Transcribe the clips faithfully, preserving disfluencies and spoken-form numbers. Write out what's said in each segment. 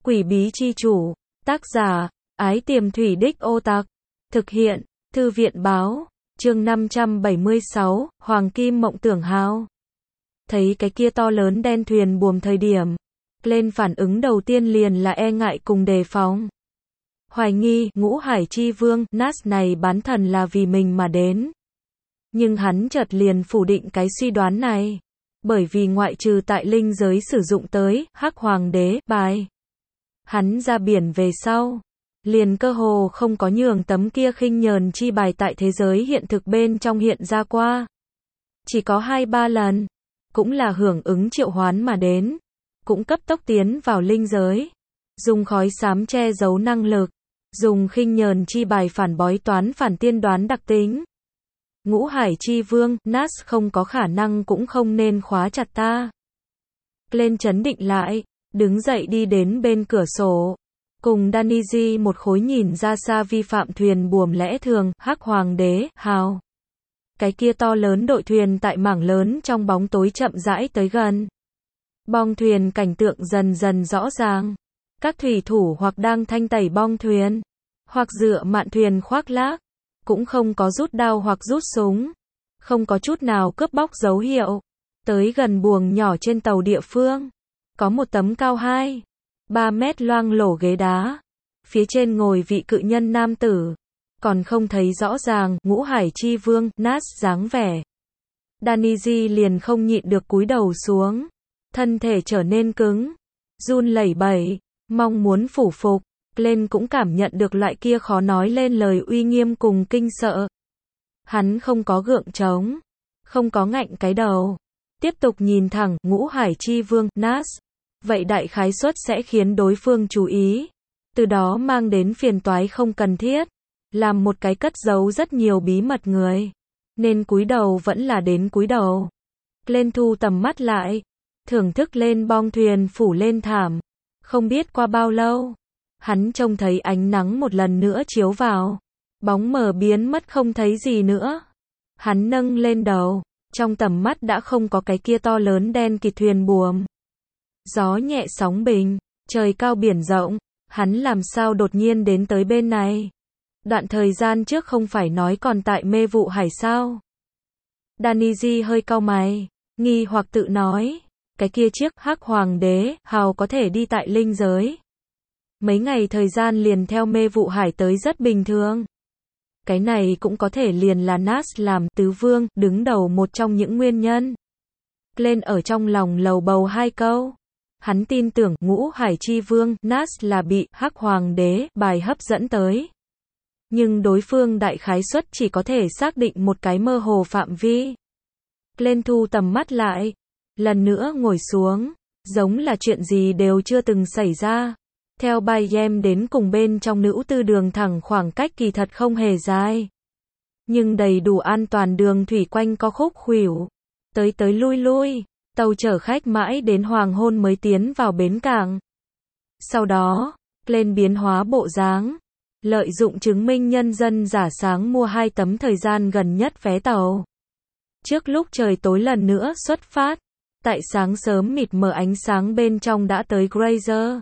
Quỷ bí chi chủ. Tác giả, Ái Tiềm Thủy Đích Ô Tạc. Thực hiện, Thư viện báo. Chương năm trăm bảy mươi sáu, Hoàng Kim Mộng Tưởng Hao. Thấy cái kia to lớn đen thuyền buồm thời điểm, lên phản ứng đầu tiên liền là e ngại cùng đề phòng. Hoài nghi, ngũ hải chi vương, Nas này bán thần là vì mình mà đến. Nhưng hắn chợt liền phủ định cái suy đoán này. Bởi vì ngoại trừ tại linh giới sử dụng tới, Hắc Hoàng đế, bài. Hắn ra biển về sau. Liền cơ hồ không có nhường tấm kia khinh nhờn chi bài tại thế giới hiện thực bên trong hiện ra qua. Chỉ có hai ba lần. Cũng là hưởng ứng triệu hoán mà đến. Cũng cấp tốc tiến vào linh giới. Dùng khói xám che giấu năng lực. Dùng khinh nhờn chi bài phản bói toán phản tiên đoán đặc tính. Ngũ hải chi vương, Nas không có khả năng cũng không nên khóa chặt ta. Lên chấn định lại, đứng dậy đi đến bên cửa sổ. Cùng Daniji một khối nhìn ra xa vi phạm thuyền buồm lẽ thường, Hắc Hoàng đế, hào. Cái kia to lớn đội thuyền tại mảng lớn trong bóng tối chậm rãi tới gần. Bong thuyền cảnh tượng dần dần rõ ràng. Các thủy thủ hoặc đang thanh tẩy bong thuyền, hoặc dựa mạn thuyền khoác lác, cũng không có rút đao hoặc rút súng, không có chút nào cướp bóc dấu hiệu. Tới gần buồng nhỏ trên tàu địa phương, có một tấm cao hai, ba mét loang lổ ghế đá, phía trên ngồi vị cự nhân nam tử, còn không thấy rõ ràng, ngũ hải chi vương, Nas dáng vẻ. Daniji liền không nhịn được cúi đầu xuống, thân thể trở nên cứng, run lẩy bẩy, mong muốn phủ phục. Lên cũng cảm nhận được loại kia khó nói lên lời uy nghiêm cùng kinh sợ. Hắn không có gượng trống, không có ngạnh cái đầu, tiếp tục nhìn thẳng, ngũ hải chi vương, Nas. Vậy đại khái suất sẽ khiến đối phương chú ý, từ đó mang đến phiền toái không cần thiết, làm một cái cất giấu rất nhiều bí mật người. Nên cúi đầu vẫn là đến cúi đầu. Lên thu tầm mắt lại, thưởng thức lên bong thuyền phủ lên thảm. Không biết qua bao lâu, hắn trông thấy ánh nắng một lần nữa chiếu vào. Bóng mờ biến mất không thấy gì nữa. Hắn nâng lên đầu, trong tầm mắt đã không có cái kia to lớn đen kịt thuyền buồm. Gió nhẹ sóng bình, trời cao biển rộng, hắn làm sao đột nhiên đến tới bên này. Đoạn thời gian trước không phải nói còn tại mê vụ hải sao. Daniji hơi cau mày, nghi hoặc tự nói, cái kia chiếc Hắc Hoàng đế, hào có thể đi tại linh giới. Mấy ngày thời gian liền theo mê vụ hải tới rất bình thường. Cái này cũng có thể liền là Nas làm tứ vương, đứng đầu một trong những nguyên nhân. Lên ở trong lòng lầu bầu hai câu. Hắn tin tưởng ngũ hải chi vương, Nas là bị Hắc Hoàng đế bài hấp dẫn tới. Nhưng đối phương đại khái suất chỉ có thể xác định một cái mơ hồ phạm vi. Lên thu tầm mắt lại, lần nữa ngồi xuống, giống là chuyện gì đều chưa từng xảy ra. Theo Bayem đến cùng bên trong nữ tư đường thẳng khoảng cách kỳ thật không hề dài. Nhưng đầy đủ an toàn, đường thủy quanh co khúc khuỷu. Tới tới lui lui, tàu chở khách mãi đến hoàng hôn mới tiến vào bến cảng. Sau đó, lên biến hóa bộ dáng. Lợi dụng chứng minh nhân dân giả sáng mua hai tấm thời gian gần nhất vé tàu. Trước lúc trời tối lần nữa xuất phát. Tại sáng sớm mịt mờ ánh sáng bên trong đã tới Grazer.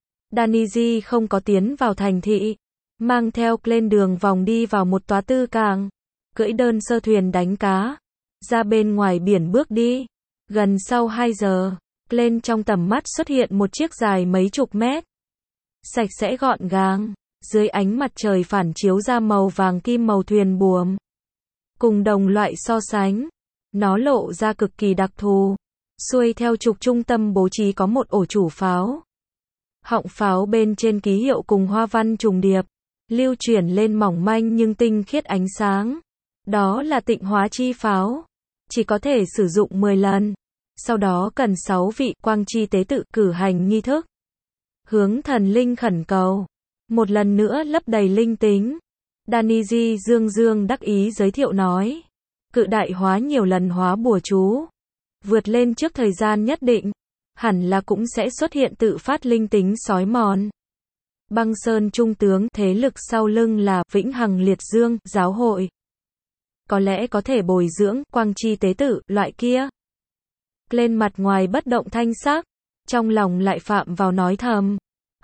Daniji không có tiến vào thành thị, mang theo lên đường vòng đi vào một tòa tư cảng, cưỡi đơn sơ thuyền đánh cá, ra bên ngoài biển bước đi. Gần sau hai giờ, lên trong tầm mắt xuất hiện một chiếc dài mấy chục mét, sạch sẽ gọn gàng, dưới ánh mặt trời phản chiếu ra màu vàng kim màu thuyền buồm. Cùng đồng loại so sánh, nó lộ ra cực kỳ đặc thù. Xuôi theo trục trung tâm bố trí có một ổ chủ pháo. Họng pháo bên trên ký hiệu cùng hoa văn trùng điệp, lưu chuyển lên mỏng manh nhưng tinh khiết ánh sáng. Đó là tịnh hóa chi pháo, chỉ có thể sử dụng mười lần. Sau đó cần sáu vị quang chi tế tự cử hành nghi thức, hướng thần linh khẩn cầu, một lần nữa lấp đầy linh tính. Daniji dương dương đắc ý giới thiệu nói, cự đại hóa nhiều lần hóa bùa chú, vượt lên trước thời gian nhất định, hẳn là cũng sẽ xuất hiện tự phát linh tính sói mòn. Băng Sơn trung tướng, thế lực sau lưng là Vĩnh Hằng Liệt Dương giáo hội. Có lẽ có thể bồi dưỡng quang chi tế tự loại kia. Lên mặt ngoài bất động thanh sắc, trong lòng lại phạm vào nói thầm.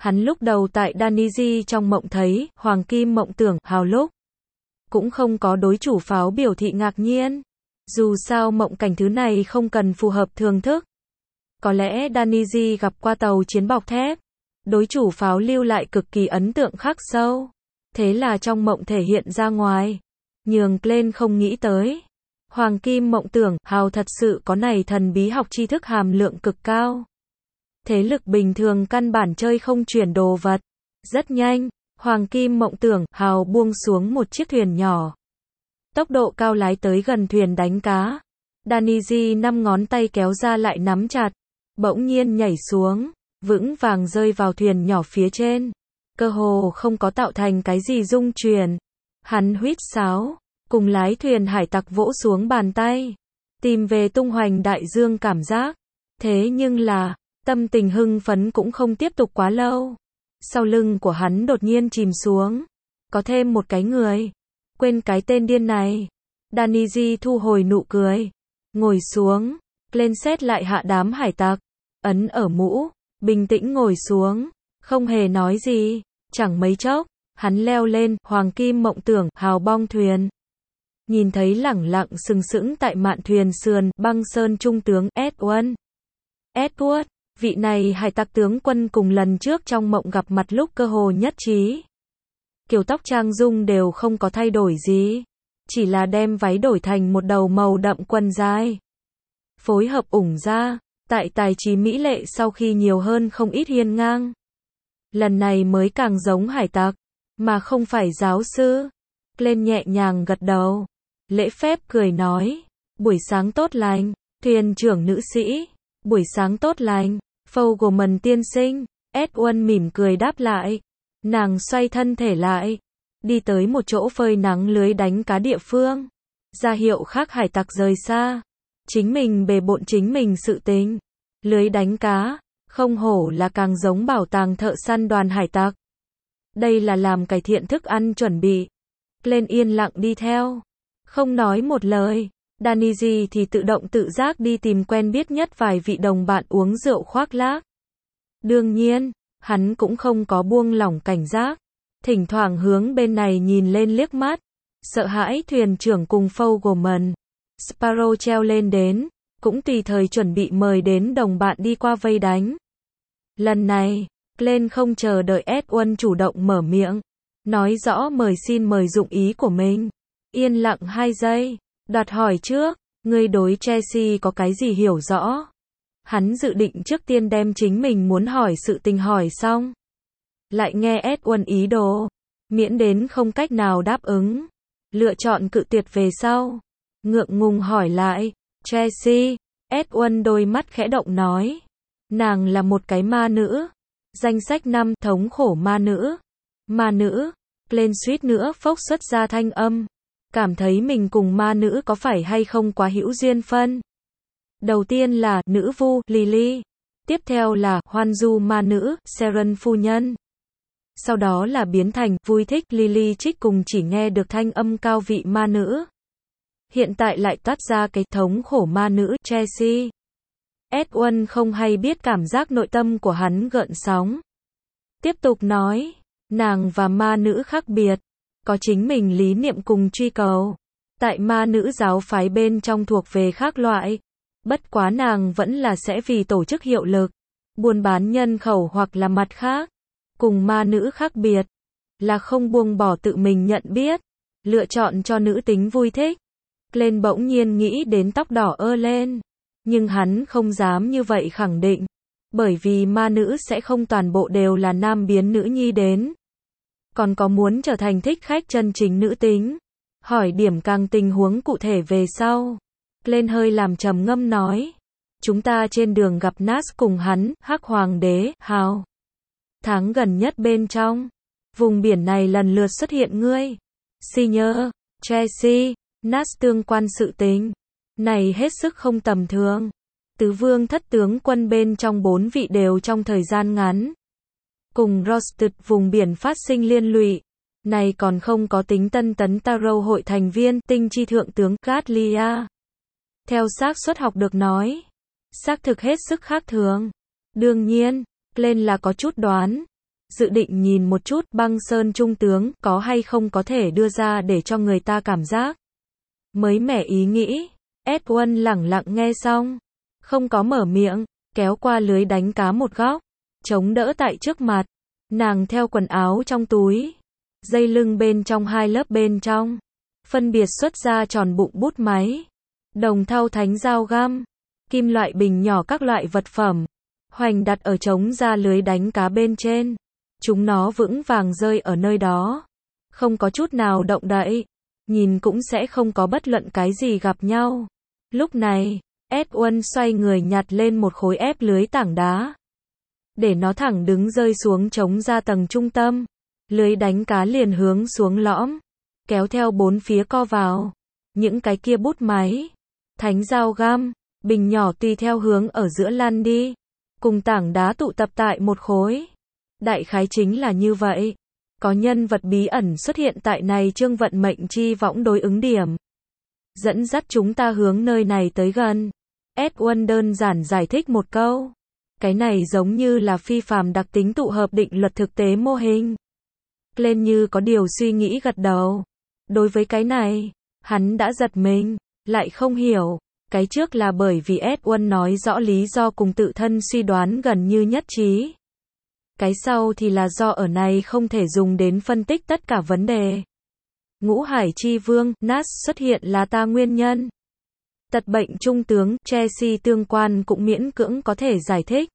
Hắn lúc đầu tại Daniji trong mộng thấy, Hoàng Kim Mộng Tưởng Hào lúc cũng không có đối chủ pháo biểu thị ngạc nhiên. Dù sao mộng cảnh thứ này không cần phù hợp thường thức. Có lẽ Daniji gặp qua tàu chiến bọc thép. Đối chủ pháo lưu lại cực kỳ ấn tượng khắc sâu. Thế là trong mộng thể hiện ra ngoài. Nhường Glenn không nghĩ tới. Hoàng Kim Mộng Tưởng Hào thật sự có này thần bí học tri thức hàm lượng cực cao. Thế lực bình thường căn bản chơi không chuyển đồ vật. Rất nhanh, Hoàng Kim Mộng Tưởng Hào buông xuống một chiếc thuyền nhỏ. Tốc độ cao lái tới gần thuyền đánh cá. Daniji năm ngón tay kéo ra lại nắm chặt. Bỗng nhiên nhảy xuống, vững vàng rơi vào thuyền nhỏ phía trên. Cơ hồ không có tạo thành cái gì rung chuyển. Hắn huýt sáo, cùng lái thuyền hải tặc vỗ xuống bàn tay. Tìm về tung hoành đại dương cảm giác. Thế nhưng là, tâm tình hưng phấn cũng không tiếp tục quá lâu. Sau lưng của hắn đột nhiên chìm xuống. Có thêm một cái người. Quên cái tên điên này. Daniji thu hồi nụ cười. Ngồi xuống. Lên xét lại hạ đám hải tặc. Ấn ở mũ. Bình tĩnh ngồi xuống. Không hề nói gì. Chẳng mấy chốc. Hắn leo lên Hoàng Kim Mộng Tưởng Hào bong thuyền. Nhìn thấy lẳng lặng sừng sững tại mạn thuyền sườn băng sơn trung tướng Edward. Edward. Vị này hải tặc tướng quân cùng lần trước trong mộng gặp mặt lúc cơ hồ nhất trí. Kiểu tóc trang dung đều không có thay đổi gì. Chỉ là đem váy đổi thành một đầu màu đậm quần dài. Phối hợp ủng ra. Tại tài trí mỹ lệ sau khi nhiều hơn không ít hiên ngang. Lần này mới càng giống hải tặc. Mà không phải giáo sư. Lên nhẹ nhàng gật đầu. Lễ phép cười nói. Buổi sáng tốt lành. Thuyền trưởng nữ sĩ. Buổi sáng tốt lành. Fogelman tiên sinh. Edward mỉm cười đáp lại. Nàng xoay thân thể lại. Đi tới một chỗ phơi nắng lưới đánh cá địa phương. Ra hiệu khác hải tặc rời xa. Chính mình bề bộn chính mình sự tình. Lưới đánh cá. Không hổ là càng giống bảo tàng thợ săn đoàn hải tặc. Đây là làm cải thiện thức ăn chuẩn bị. Lên yên lặng đi theo. Không nói một lời. Daniji thì tự động tự giác đi tìm quen biết nhất vài vị đồng bạn uống rượu khoác lác. Đương nhiên, hắn cũng không có buông lỏng cảnh giác. Thỉnh thoảng hướng bên này nhìn lên liếc mắt. Sợ hãi thuyền trưởng cùng Fogelman. Sparrow treo lên đến. Cũng tùy thời chuẩn bị mời đến đồng bạn đi qua vây đánh. Lần này, Glenn không chờ đợi Edward chủ động mở miệng. Nói rõ mời xin mời dụng ý của mình. Yên lặng hai giây. Đoạt hỏi trước, ngươi đối Chelsea có cái gì hiểu rõ? Hắn dự định trước tiên đem chính mình muốn hỏi sự tình hỏi xong. Lại nghe Edward ý đồ. Miễn đến không cách nào đáp ứng. Lựa chọn cự tuyệt về sau. Ngượng ngùng hỏi lại. Chelsea. Edward đôi mắt khẽ động nói. Nàng là một cái ma nữ. Danh sách năm thống khổ ma nữ. Ma nữ. Lên suýt nữa phốc xuất ra thanh âm. Cảm thấy mình cùng ma nữ có phải hay không quá hữu duyên phân. Đầu tiên là nữ vu Lily. Tiếp theo là hoan du ma nữ Seren phu nhân. Sau đó là biến thành vui thích Lily trích cùng chỉ nghe được thanh âm cao vị ma nữ. Hiện tại lại toát ra cái thống khổ ma nữ Chelsea. Edward không hay biết cảm giác nội tâm của hắn gợn sóng. Tiếp tục nói, nàng và ma nữ khác biệt, có chính mình lý niệm cùng truy cầu. Tại ma nữ giáo phái bên trong thuộc về khác loại. Bất quá nàng vẫn là sẽ vì tổ chức hiệu lực, buôn bán nhân khẩu hoặc là mặt khác. Cùng ma nữ khác biệt, là không buông bỏ tự mình nhận biết, lựa chọn cho nữ tính vui thích. Lên bỗng nhiên nghĩ đến tóc đỏ ơ lên. Nhưng hắn không dám như vậy khẳng định. Bởi vì ma nữ sẽ không toàn bộ đều là nam biến nữ nhi đến. Còn có muốn trở thành thích khách chân chính nữ tính. Hỏi điểm càng tình huống cụ thể về sau. Lên hơi làm trầm ngâm nói. Chúng ta trên đường gặp Nas cùng hắn, Hắc Hoàng đế, Hào. Tháng gần nhất bên trong. Vùng biển này lần lượt xuất hiện ngươi. Senior, Chelsea, Nas tương quan sự tình. Này hết sức không tầm thường. Tứ vương thất tướng quân bên trong bốn vị đều trong thời gian ngắn. Cùng Rosted vùng biển phát sinh liên lụy. Này còn không có tính tân tấn Taro hội thành viên tinh chi thượng tướng Gatlia. Theo xác suất học được nói. Xác thực hết sức khác thường. Đương nhiên, lên là có chút đoán. dự định nhìn một chút Băng Sơn trung tướng có hay không có thể đưa ra để cho người ta cảm giác mới mẻ ý nghĩ. Edwin lẳng lặng nghe xong, không có mở miệng, kéo qua lưới đánh cá một góc, chống đỡ tại trước mặt. Nàng theo quần áo trong túi, dây lưng bên trong hai lớp bên trong, phân biệt xuất ra tròn bụng bút máy, đồng thau thánh dao găm, kim loại bình nhỏ các loại vật phẩm, hoành đặt ở trống ra lưới đánh cá bên trên. Chúng nó vững vàng rơi ở nơi đó, không có chút nào động đậy, nhìn cũng sẽ không có bất luận cái gì gặp nhau. Lúc này, Edwin xoay người nhặt lên một khối ép lưới tảng đá, để nó thẳng đứng rơi xuống trống ra tầng trung tâm. Lưới đánh cá liền hướng xuống lõm, kéo theo bốn phía co vào. Những cái kia bút máy, thánh dao găm, bình nhỏ tùy theo hướng ở giữa lăn đi, cùng tảng đá tụ tập tại một khối. Đại khái chính là như vậy. Có nhân vật bí ẩn xuất hiện tại này chương vận mệnh chi võng đối ứng điểm, dẫn dắt chúng ta hướng nơi này tới gần. Edwin đơn giản giải thích một câu. Cái này giống như là phi phàm đặc tính tụ hợp định luật thực tế mô hình. Glenn như có điều suy nghĩ gật đầu. Đối với cái này, hắn đã giật mình, lại không hiểu. Cái trước là bởi vì Edwin nói rõ lý do cùng tự thân suy đoán gần như nhất trí. Cái sau thì là do ở này không thể dùng đến phân tích tất cả vấn đề. Ngũ Hải Chi Vương, Nas xuất hiện là ta nguyên nhân. Tật bệnh trung tướng, Chelsea tương quan cũng miễn cưỡng có thể giải thích.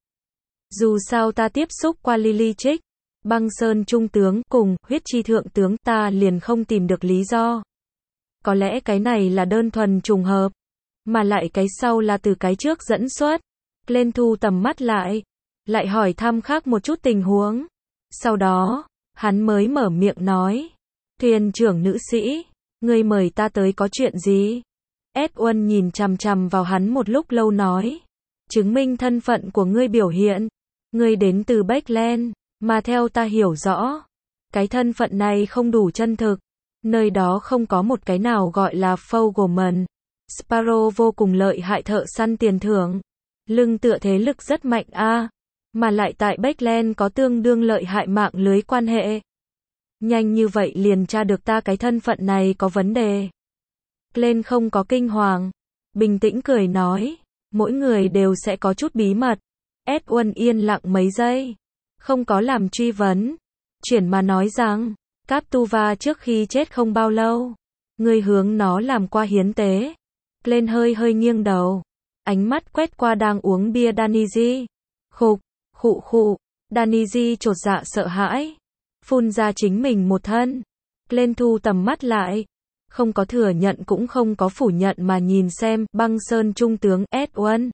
Dù sao ta tiếp xúc qua Lily Trích, Băng Sơn trung tướng, cùng Huyết Chi thượng tướng, ta liền không tìm được lý do. Có lẽ cái này là đơn thuần trùng hợp, mà lại cái sau là từ cái trước dẫn xuất. Lên thu tầm mắt lại, lại hỏi thăm khác một chút tình huống. Sau đó, hắn mới mở miệng nói. Thuyền trưởng nữ sĩ, ngươi mời ta tới có chuyện gì? Edwin nhìn chằm chằm vào hắn một lúc lâu nói. Chứng minh thân phận của ngươi biểu hiện. Ngươi đến từ Backland, mà theo ta hiểu rõ, cái thân phận này không đủ chân thực. Nơi đó không có một cái nào gọi là Fogelman. Sparrow vô cùng lợi hại thợ săn tiền thưởng. Lưng tựa thế lực rất mạnh a, à, mà lại tại Backland có tương đương lợi hại mạng lưới quan hệ. Nhanh như vậy liền tra được ta cái thân phận này có vấn đề. Glenn không có kinh hoàng, bình tĩnh cười nói, mỗi người đều sẽ có chút bí mật. Edwin yên lặng mấy giây, không có làm truy vấn, chuyển mà nói rằng, Captuva trước khi chết không bao lâu, người hướng nó làm qua hiến tế. Glenn hơi hơi nghiêng đầu, ánh mắt quét qua đang uống bia Daniji. Khục, khụ khụ, Daniji chột dạ sợ hãi, phun ra chính mình một thân. Glenn thu tầm mắt lại, không có thừa nhận cũng không có phủ nhận mà nhìn xem Băng Sơn trung tướng Edwin.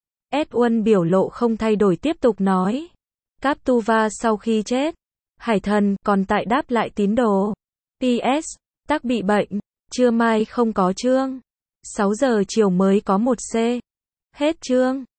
Edwin biểu lộ không thay đổi tiếp tục nói. Captuva sau khi chết, Hải Thần còn tại đáp lại tín đồ. pê ét, Tắc bị bệnh, trưa mai không có chương. sáu giờ chiều mới có một C. Hết chương.